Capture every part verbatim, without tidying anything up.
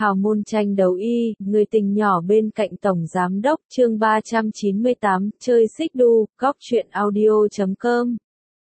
Hào môn tranh đấu y, người tình nhỏ bên cạnh tổng giám đốc, chương ba trăm chín mươi tám, chơi xích đu, góc truyện audio chấm com.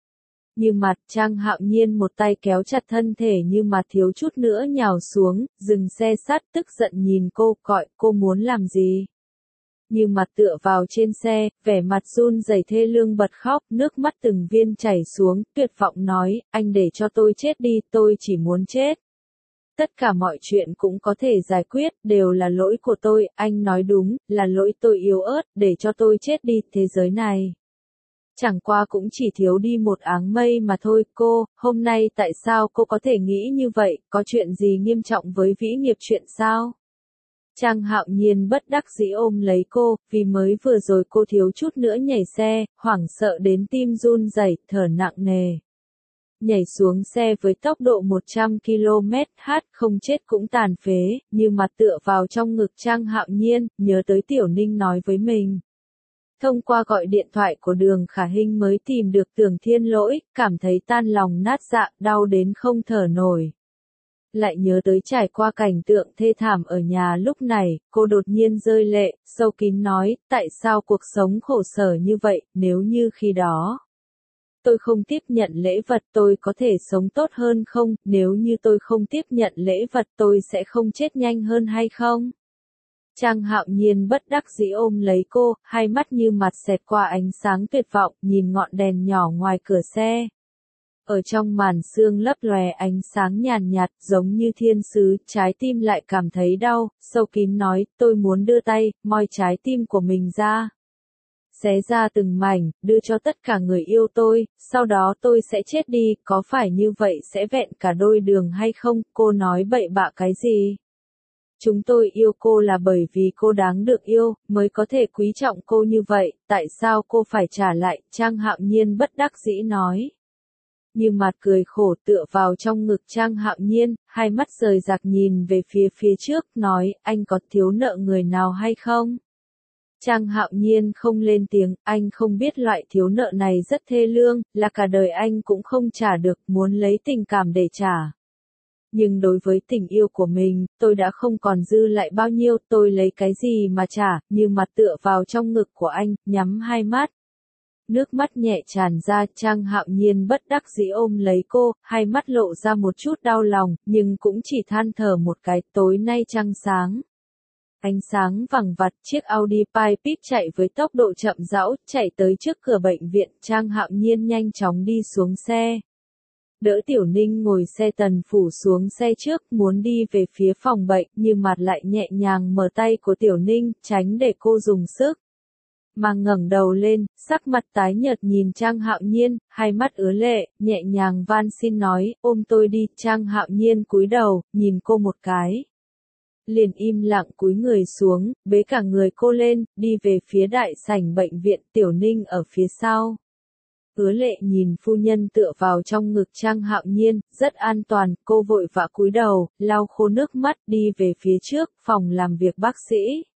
Như Mặt, Trang Hạo Nhiên một tay kéo chặt thân thể Như Mặt thiếu chút nữa nhào xuống, dừng xe sát, tức giận nhìn cô, gọi, cô muốn làm gì? Như Mặt tựa vào trên xe, vẻ mặt run rẩy thê lương bật khóc, nước mắt từng viên chảy xuống, tuyệt vọng nói, anh để cho tôi chết đi, tôi chỉ muốn chết. Tất cả mọi chuyện cũng có thể giải quyết, đều là lỗi của tôi, anh nói đúng, là lỗi tôi yếu ớt, để cho tôi chết đi, thế giới này. Chẳng qua cũng chỉ thiếu đi một áng mây mà thôi, cô, hôm nay tại sao cô có thể nghĩ như vậy, có chuyện gì nghiêm trọng với vĩ nghiệp chuyện sao? Trang Hạo Nhiên bất đắc dĩ ôm lấy cô, vì mới vừa rồi cô thiếu chút nữa nhảy xe, hoảng sợ đến tim run rẩy, thở nặng nề. Nhảy xuống xe với tốc độ một trăm ki lô mét h, không chết cũng tàn phế, Như Mặt tựa vào trong ngực Trang Hạo Nhiên, nhớ tới Tiểu Ninh nói với mình. Thông qua gọi điện thoại của Đường Khả Hinh mới tìm được Tưởng Thiên Lỗi, cảm thấy tan lòng nát dạ, đau đến không thở nổi. Lại nhớ tới trải qua cảnh tượng thê thảm ở nhà lúc này, cô đột nhiên rơi lệ, sâu kín nói, tại sao cuộc sống khổ sở như vậy, nếu như khi đó tôi không tiếp nhận lễ vật tôi có thể sống tốt hơn không, nếu như tôi không tiếp nhận lễ vật tôi sẽ không chết nhanh hơn hay không? Trang Hạo Nhiên bất đắc dĩ ôm lấy cô, hai mắt Như Mặt xẹt qua ánh sáng tuyệt vọng, nhìn ngọn đèn nhỏ ngoài cửa xe. Ở trong màn sương lấp lòe ánh sáng nhàn nhạt, giống như thiên sứ, trái tim lại cảm thấy đau, sâu kín nói, tôi muốn đưa tay, moi trái tim của mình ra. Xé ra từng mảnh, đưa cho tất cả người yêu tôi, sau đó tôi sẽ chết đi, có phải như vậy sẽ vẹn cả đôi đường hay không, cô nói bậy bạ cái gì? Chúng tôi yêu cô là bởi vì cô đáng được yêu, mới có thể quý trọng cô như vậy, tại sao cô phải trả lại, Trang Hạo Nhiên bất đắc dĩ nói. Như Mặt cười khổ tựa vào trong ngực Trang Hạo Nhiên, hai mắt rời rạc nhìn về phía phía trước, nói, anh có thiếu nợ người nào hay không? Trang Hạo Nhiên không lên tiếng, anh không biết loại thiếu nợ này rất thê lương, là cả đời anh cũng không trả được, muốn lấy tình cảm để trả. Nhưng đối với tình yêu của mình, tôi đã không còn dư lại bao nhiêu, tôi lấy cái gì mà trả, Như Mặt tựa vào trong ngực của anh, nhắm hai mắt. Nước mắt nhẹ tràn ra, Trang Hạo Nhiên bất đắc dĩ ôm lấy cô, hai mắt lộ ra một chút đau lòng, nhưng cũng chỉ than thở một cái, tối nay trăng sáng. Ánh sáng vằng vặt, chiếc Audi Pipip chạy với tốc độ chậm rãi, chạy tới trước cửa bệnh viện, Trang Hạo Nhiên nhanh chóng đi xuống xe. Đỡ Tiểu Ninh ngồi xe Tần Phủ xuống xe trước, muốn đi về phía phòng bệnh, Như Mặt lại nhẹ nhàng mở tay của Tiểu Ninh, tránh để cô dùng sức. Mà ngẩng đầu lên, sắc mặt tái nhợt nhìn Trang Hạo Nhiên, hai mắt ứa lệ, nhẹ nhàng van xin nói, ôm tôi đi, Trang Hạo Nhiên cúi đầu, nhìn cô một cái. Liền im lặng cúi người xuống, bế cả người cô lên, đi về phía đại sảnh bệnh viện, Tiểu Ninh ở phía sau. Ứa lệ nhìn phu nhân tựa vào trong ngực Trang Hạo Nhiên, rất an toàn, cô vội vã cúi đầu, lau khô nước mắt, đi về phía trước, phòng làm việc bác sĩ.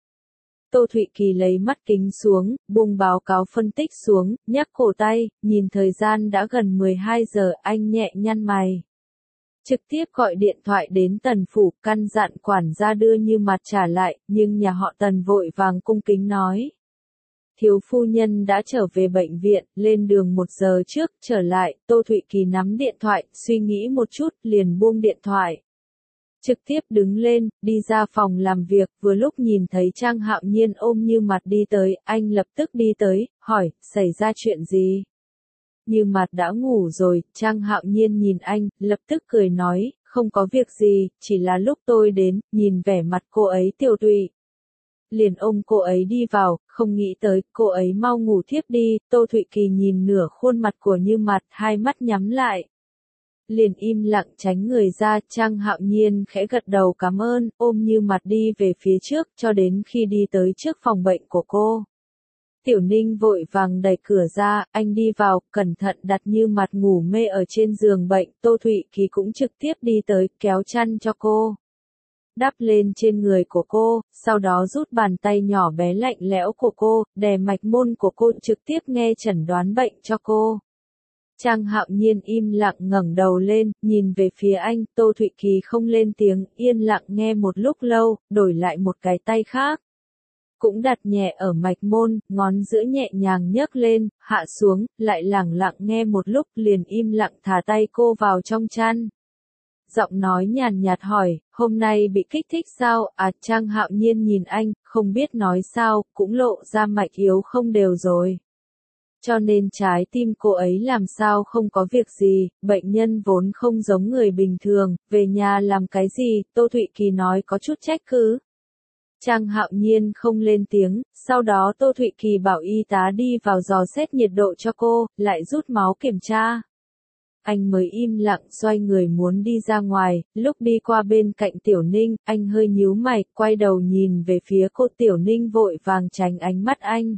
Tô Thụy Kỳ lấy mắt kính xuống, buông báo cáo phân tích xuống, nhắc cổ tay, nhìn thời gian đã gần mười hai giờ, anh nhẹ nhăn mày. Trực tiếp gọi điện thoại đến Tần Phủ, căn dặn quản gia đưa Như Mặt trả lại, nhưng nhà họ Tần vội vàng cung kính nói. Thiếu phu nhân đã trở về bệnh viện, lên đường một giờ trước, trở lại, Tô Thụy Kỳ nắm điện thoại, suy nghĩ một chút, liền buông điện thoại. Trực tiếp đứng lên, đi ra phòng làm việc, vừa lúc nhìn thấy Trang Hạo Nhiên ôm Như Mặt đi tới, anh lập tức đi tới, hỏi, xảy ra chuyện gì? Như Mặt đã ngủ rồi, Trang Hạo Nhiên nhìn anh, lập tức cười nói, không có việc gì, chỉ là lúc tôi đến, nhìn vẻ mặt cô ấy tiều tụy. Liền ôm cô ấy đi vào, không nghĩ tới, cô ấy mau ngủ thiếp đi, Tô Thụy Kỳ nhìn nửa khuôn mặt của Như Mặt, hai mắt nhắm lại. Liền im lặng tránh người ra, Trang Hạo Nhiên khẽ gật đầu cảm ơn, ôm Như Mặt đi về phía trước, cho đến khi đi tới trước phòng bệnh của cô. Tiểu Ninh vội vàng đẩy cửa ra, anh đi vào, cẩn thận đặt Như Mặt ngủ mê ở trên giường bệnh, Tô Thụy Kỳ cũng trực tiếp đi tới, kéo chăn cho cô. Đắp lên trên người của cô, sau đó rút bàn tay nhỏ bé lạnh lẽo của cô, đè mạch môn của cô trực tiếp nghe chẩn đoán bệnh cho cô. Trang Hạo Nhiên im lặng ngẩng đầu lên, nhìn về phía anh, Tô Thụy Kỳ không lên tiếng, yên lặng nghe một lúc lâu, đổi lại một cái tay khác. Cũng đặt nhẹ ở mạch môn, ngón giữa nhẹ nhàng nhấc lên, hạ xuống, lại lẳng lặng nghe một lúc liền im lặng thả tay cô vào trong chăn. Giọng nói nhàn nhạt hỏi, hôm nay bị kích thích sao, à Trang Hạo Nhiên nhìn anh, không biết nói sao, cũng lộ ra mạch yếu không đều rồi. Cho nên trái tim cô ấy làm sao không có việc gì, bệnh nhân vốn không giống người bình thường, về nhà làm cái gì, Tô Thụy Kỳ nói có chút trách cứ. Trang Hạo Nhiên không lên tiếng, sau đó Tô Thụy Kỳ bảo y tá đi vào dò xét nhiệt độ cho cô, lại rút máu kiểm tra. Anh mới im lặng xoay người muốn đi ra ngoài, lúc đi qua bên cạnh Tiểu Ninh, anh hơi nhíu mày, quay đầu nhìn về phía cô. Tiểu Ninh vội vàng tránh ánh mắt anh.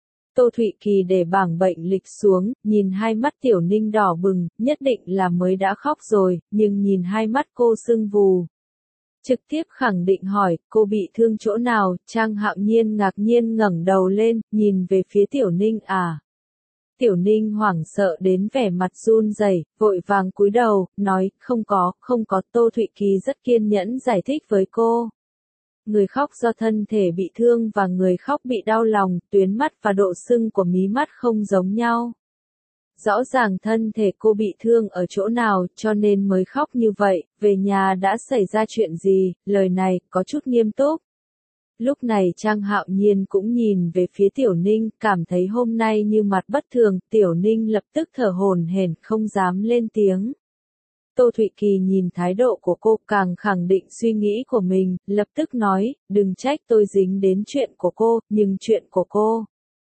Tô Thụy Kỳ để bảng bệnh lịch xuống, nhìn hai mắt Tiểu Ninh đỏ bừng, nhất định là mới đã khóc rồi, nhưng nhìn hai mắt cô sưng vù. Trực tiếp khẳng định hỏi, cô bị thương chỗ nào, Trang Hạo Nhiên ngạc nhiên ngẩng đầu lên, nhìn về phía Tiểu Ninh à. Tiểu Ninh hoảng sợ đến vẻ mặt run rẩy, vội vàng cúi đầu, nói, không có, không có. Tô Thụy Kỳ rất kiên nhẫn giải thích với cô. Người khóc do thân thể bị thương và người khóc bị đau lòng, tuyến mắt và độ sưng của mí mắt không giống nhau. Rõ ràng thân thể cô bị thương ở chỗ nào cho nên mới khóc như vậy, về nhà đã xảy ra chuyện gì, lời này có chút nghiêm túc. Lúc này Trang Hạo Nhiên cũng nhìn về phía Tiểu Ninh, cảm thấy hôm nay như mặt bất thường, Tiểu Ninh lập tức thở hổn hển không dám lên tiếng. Tô Thụy Kỳ nhìn thái độ của cô càng khẳng định suy nghĩ của mình, lập tức nói, đừng trách tôi dính đến chuyện của cô, nhưng chuyện của cô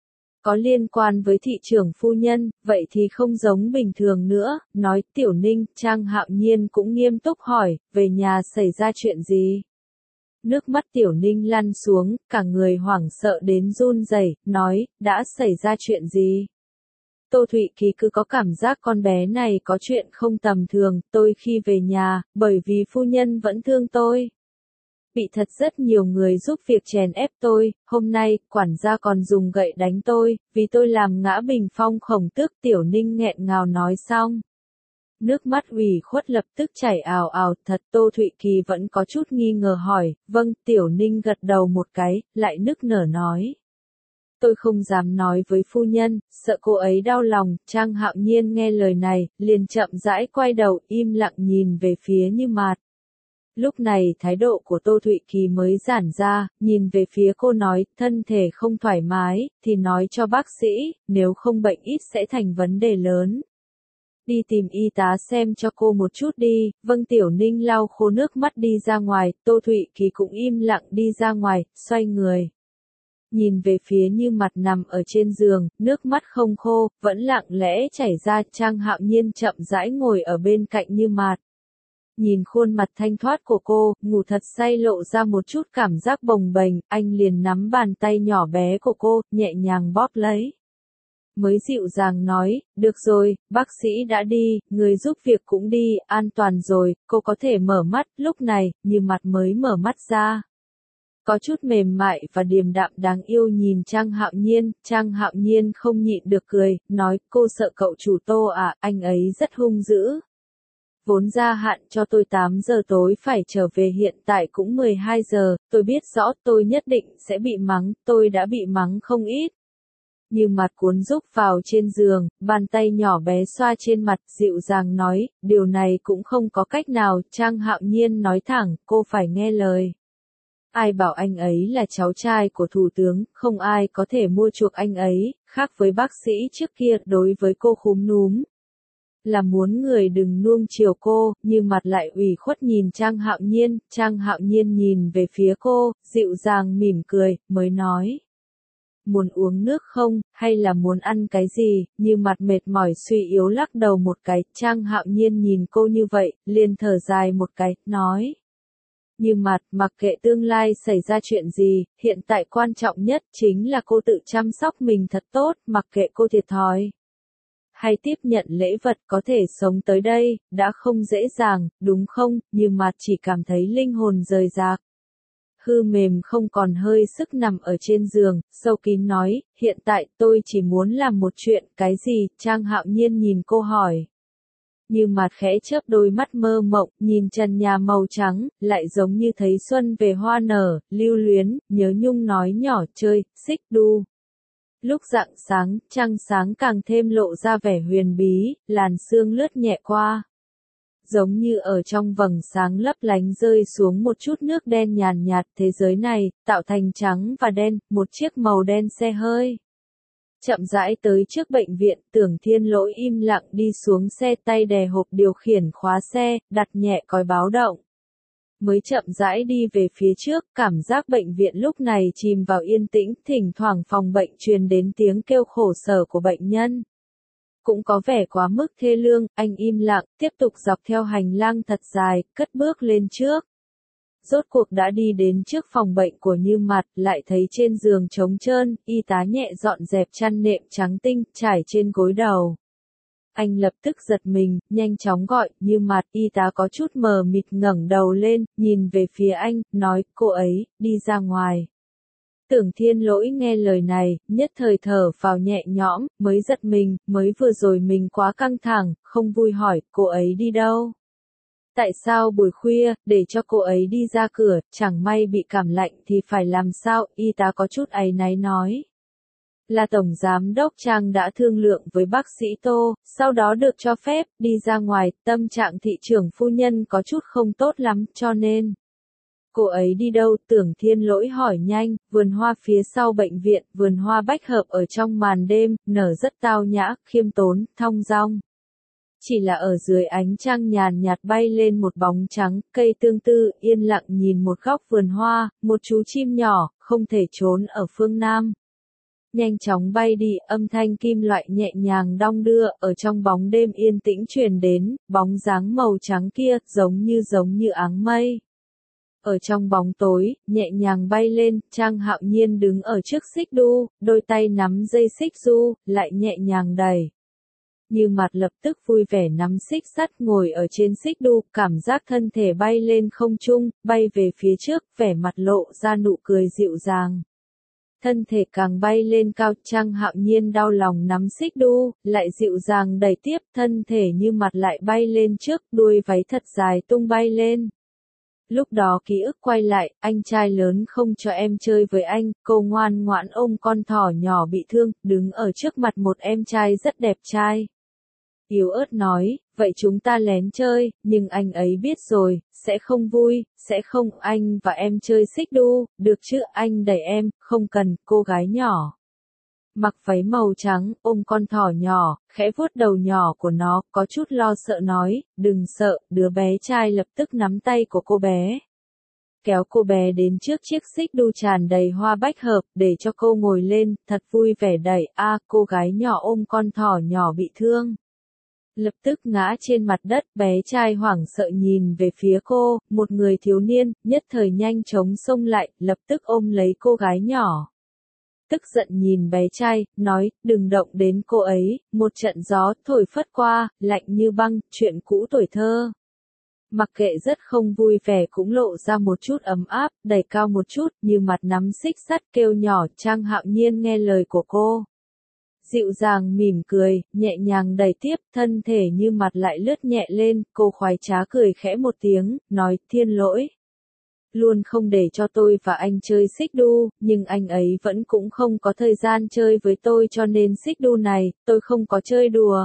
có liên quan với thị trưởng phu nhân, vậy thì không giống bình thường nữa, nói. Tiểu Ninh. Trang Hạo Nhiên cũng nghiêm túc hỏi, về nhà xảy ra chuyện gì? Nước mắt Tiểu Ninh lăn xuống, cả người hoảng sợ đến run rẩy, nói, đã xảy ra chuyện gì? Tô Thụy Kỳ cứ có cảm giác con bé này có chuyện không tầm thường, tôi khi về nhà, bởi vì phu nhân vẫn thương tôi. Bị thật rất nhiều người giúp việc chèn ép tôi, hôm nay, quản gia còn dùng gậy đánh tôi, vì tôi làm ngã bình phong khổng tước. Tiểu Ninh nghẹn ngào nói xong. Nước mắt ủy khuất lập tức chảy ào ào, thật. Tô Thụy Kỳ vẫn có chút nghi ngờ hỏi, vâng. Tiểu Ninh gật đầu một cái, lại nức nở nói. Tôi không dám nói với phu nhân, sợ cô ấy đau lòng. Trang Hạo Nhiên nghe lời này, liền chậm rãi quay đầu, im lặng nhìn về phía Như Mạt. Lúc này thái độ của Tô Thụy Kỳ mới giãn ra, nhìn về phía cô nói, thân thể không thoải mái, thì nói cho bác sĩ, nếu không bệnh ít sẽ thành vấn đề lớn. Đi tìm y tá xem cho cô một chút đi. Vâng. Tiểu Ninh lau khô nước mắt đi ra ngoài, Tô Thụy Kỳ cũng im lặng đi ra ngoài, xoay người. Nhìn về phía Như Mặt nằm ở trên giường, nước mắt không khô, vẫn lặng lẽ chảy ra. Trang Hạo Nhiên chậm rãi ngồi ở bên cạnh Như Mạt. Nhìn khuôn mặt thanh thoát của cô, ngủ thật say lộ ra một chút cảm giác bồng bềnh, anh liền nắm bàn tay nhỏ bé của cô, nhẹ nhàng bóp lấy. Mới dịu dàng nói, được rồi, bác sĩ đã đi, người giúp việc cũng đi, an toàn rồi, cô có thể mở mắt. Lúc này, Như Mặt mới mở mắt ra. Có chút mềm mại và điềm đạm đáng yêu nhìn Trang Hạo Nhiên. Trang Hạo Nhiên không nhịn được cười, nói, cô sợ cậu chủ Tô à, anh ấy rất hung dữ. Vốn ra hạn cho tôi tám giờ tối phải trở về, hiện tại cũng mười hai giờ, tôi biết rõ tôi nhất định sẽ bị mắng, tôi đã bị mắng không ít. Như Mặt cuốn rúc vào trên giường, bàn tay nhỏ bé xoa trên mặt, dịu dàng nói, điều này cũng không có cách nào. Trang Hạo Nhiên nói thẳng, cô phải nghe lời. Ai bảo anh ấy là cháu trai của thủ tướng, không ai có thể mua chuộc anh ấy, khác với bác sĩ trước kia đối với cô khúm núm. Là muốn người đừng nuông chiều cô, Như Mặt lại ủy khuất nhìn Trang Hạo Nhiên. Trang Hạo Nhiên nhìn về phía cô, dịu dàng mỉm cười, mới nói. Muốn uống nước không, hay là muốn ăn cái gì? Như Mặt mệt mỏi suy yếu lắc đầu một cái. Trang Hạo Nhiên nhìn cô như vậy, liền thở dài một cái, nói. Như Mặt, mặc kệ tương lai xảy ra chuyện gì, hiện tại quan trọng nhất chính là cô tự chăm sóc mình thật tốt, mặc kệ cô thiệt thòi hay tiếp nhận lễ vật, có thể sống tới đây, đã không dễ dàng, đúng không? Như Mặt chỉ cảm thấy linh hồn rời rạc. hư mềm không còn hơi sức nằm ở trên giường, sâu kín nói, hiện tại tôi chỉ muốn làm một chuyện, cái gì, Trang Hạo Nhiên nhìn cô hỏi. Như Mặt khẽ chớp đôi mắt mơ mộng, nhìn trần nhà màu trắng, lại giống như thấy xuân về hoa nở, lưu luyến, nhớ nhung nói nhỏ chơi, xích đu. Lúc rạng sáng, trăng sáng càng thêm lộ ra vẻ huyền bí, làn sương lướt nhẹ qua. Giống như ở trong vầng sáng lấp lánh rơi xuống một chút nước đen nhàn nhạt, thế giới này, tạo thành trắng và đen, một chiếc màu đen xe hơi. Chậm rãi tới trước bệnh viện, Tưởng Thiên Lỗi im lặng đi xuống xe, tay đè hộp điều khiển khóa xe, đặt nhẹ còi báo động. Mới chậm rãi đi về phía trước, cảm giác bệnh viện lúc này chìm vào yên tĩnh, thỉnh thoảng phòng bệnh truyền đến tiếng kêu khổ sở của bệnh nhân. Cũng có vẻ quá mức thê lương, anh im lặng, tiếp tục dọc theo hành lang thật dài, cất bước lên trước. Rốt cuộc đã đi đến trước phòng bệnh của Như Mặt, lại thấy trên giường trống trơn, y tá nhẹ dọn dẹp chăn nệm trắng tinh, trải trên gối đầu. Anh lập tức giật mình, nhanh chóng gọi, Như Mặt, y tá có chút mờ mịt ngẩng đầu lên, nhìn về phía anh, nói, cô ấy, đi ra ngoài. Tưởng Thiên Lỗi nghe lời này, nhất thời thở vào nhẹ nhõm, mới giật mình, mới vừa rồi mình quá căng thẳng, không vui hỏi, cô ấy đi đâu? Tại sao buổi khuya, để cho cô ấy đi ra cửa, chẳng may bị cảm lạnh thì phải làm sao, y tá có chút áy náy nói. Là Tổng Giám đốc Trang đã thương lượng với bác sĩ Tô, sau đó được cho phép, đi ra ngoài, tâm trạng thị trưởng phu nhân có chút không tốt lắm, cho nên. Cô ấy đi đâu, Tưởng Thiên Lỗi hỏi nhanh, vườn hoa phía sau bệnh viện, vườn hoa bách hợp ở trong màn đêm, nở rất tao nhã, khiêm tốn, thong dong. Chỉ là ở dưới ánh trăng nhàn nhạt bay lên một bóng trắng, cây tương tư, yên lặng nhìn một góc vườn hoa, một chú chim nhỏ, không thể trốn ở phương Nam. Nhanh chóng bay đi, âm thanh kim loại nhẹ nhàng đong đưa, ở trong bóng đêm yên tĩnh truyền đến, bóng dáng màu trắng kia, giống như giống như áng mây. Ở trong bóng tối, nhẹ nhàng bay lên, Trang Hạo Nhiên đứng ở trước xích đu, đôi tay nắm dây xích du, lại nhẹ nhàng đẩy. Như Mặt lập tức vui vẻ nắm xích sắt ngồi ở trên xích đu, cảm giác thân thể bay lên không trung, bay về phía trước, vẻ mặt lộ ra nụ cười dịu dàng. Thân thể càng bay lên cao, Trang Hạo Nhiên đau lòng nắm xích đu, lại dịu dàng đẩy tiếp, thân thể Như Mặt lại bay lên trước, đuôi váy thật dài tung bay lên. Lúc đó ký ức quay lại, anh trai lớn không cho em chơi với anh, cô ngoan ngoãn ôm con thỏ nhỏ bị thương, đứng ở trước mặt một em trai rất đẹp trai. Yếu ớt nói, vậy chúng ta lén chơi, nhưng anh ấy biết rồi, sẽ không vui, sẽ không, anh và em chơi xích đu, được chứ, anh đẩy em, không cần, cô gái nhỏ. Mặc váy màu trắng, ôm con thỏ nhỏ, khẽ vuốt đầu nhỏ của nó, có chút lo sợ nói, đừng sợ, đứa bé trai lập tức nắm tay của cô bé. Kéo cô bé đến trước chiếc xích đu tràn đầy hoa bách hợp, để cho cô ngồi lên, thật vui vẻ đẩy, a cô gái nhỏ ôm con thỏ nhỏ bị thương. Lập tức ngã trên mặt đất, bé trai hoảng sợ nhìn về phía cô, một người thiếu niên, nhất thời nhanh chóng xông lại, lập tức ôm lấy cô gái nhỏ. Tức giận nhìn bé trai, nói, đừng động đến cô ấy, một trận gió thổi phất qua, lạnh như băng, chuyện cũ tuổi thơ. Mặc kệ rất không vui vẻ cũng lộ ra một chút ấm áp, đẩy cao một chút, Như Mặt nắm xích sắt kêu nhỏ, Trang Hạo Nhiên nghe lời của cô. Dịu dàng mỉm cười, nhẹ nhàng đẩy tiếp, thân thể Như Mặt lại lướt nhẹ lên, cô khoái trá cười khẽ một tiếng, nói, Thiên Lỗi. Luôn không để cho tôi và anh chơi xích đu, nhưng anh ấy vẫn cũng không có thời gian chơi với tôi cho nên xích đu này, tôi không có chơi đùa.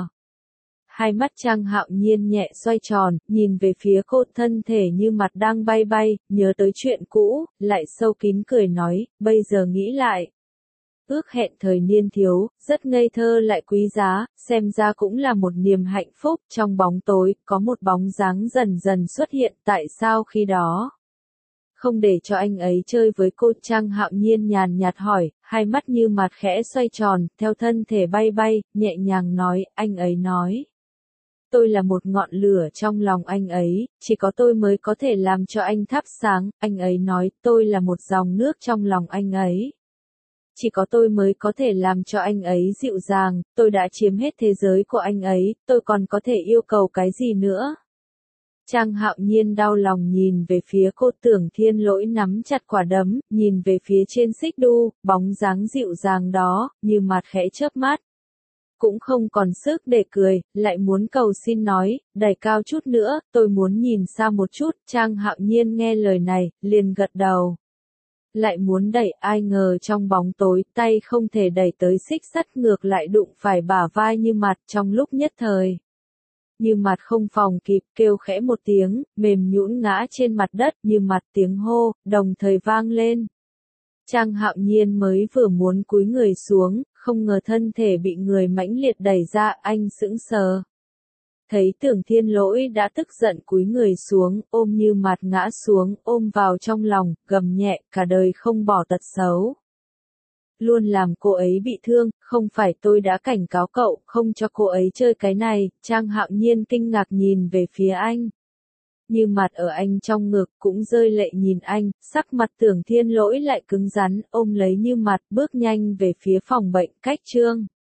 Hai mắt Trang Hạo Nhiên nhẹ xoay tròn, nhìn về phía cô, thân thể Như Mặt đang bay bay, nhớ tới chuyện cũ, lại sâu kín cười nói, bây giờ nghĩ lại. Ước hẹn thời niên thiếu, rất ngây thơ lại quý giá, xem ra cũng là một niềm hạnh phúc, trong bóng tối, có một bóng dáng dần dần xuất hiện, tại sao khi đó? Không để cho anh ấy chơi với cô, Trang Hạo Nhiên nhàn nhạt hỏi, hai mắt Như Mặt khẽ xoay tròn, theo thân thể bay bay, nhẹ nhàng nói, anh ấy nói. Tôi là một ngọn lửa trong lòng anh ấy, chỉ có tôi mới có thể làm cho anh thắp sáng, anh ấy nói, tôi là một dòng nước trong lòng anh ấy. Chỉ có tôi mới có thể làm cho anh ấy dịu dàng, tôi đã chiếm hết thế giới của anh ấy, tôi còn có thể yêu cầu cái gì nữa? Trang Hạo Nhiên đau lòng nhìn về phía cô Tưởng Thiên Lỗi nắm chặt quả đấm, nhìn về phía trên xích đu, bóng dáng dịu dàng đó, như mặt khẽ chớp mắt. Cũng không còn sức để cười, lại muốn cầu xin nói, đẩy cao chút nữa, tôi muốn nhìn xa một chút. Trang Hạo Nhiên nghe lời này, liền gật đầu. Lại muốn đẩy, ai ngờ trong bóng tối, tay không thể đẩy tới xích sắt, ngược lại đụng phải bả vai Như Mặt trong lúc nhất thời. Như Mặt không phòng kịp, kêu khẽ một tiếng, mềm nhũn ngã trên mặt đất. Như Mặt tiếng hô, đồng thời vang lên. Trang Hạo Nhiên mới vừa muốn cúi người xuống, không ngờ thân thể bị người mãnh liệt đẩy ra, anh sững sờ. Thấy Tưởng Thiên Lỗi đã tức giận cúi người xuống, ôm Như Mặt ngã xuống, ôm vào trong lòng, gầm nhẹ, cả đời không bỏ tật xấu. Luôn làm cô ấy bị thương, không phải tôi đã cảnh cáo cậu, không cho cô ấy chơi cái này. Trang Hạo Nhiên kinh ngạc nhìn về phía anh. Như Mặt ở anh trong ngực cũng rơi lệ nhìn anh, sắc mặt Tưởng Thiên Lỗi lại cứng rắn, ôm lấy Như Mặt bước nhanh về phía phòng bệnh cách Trương.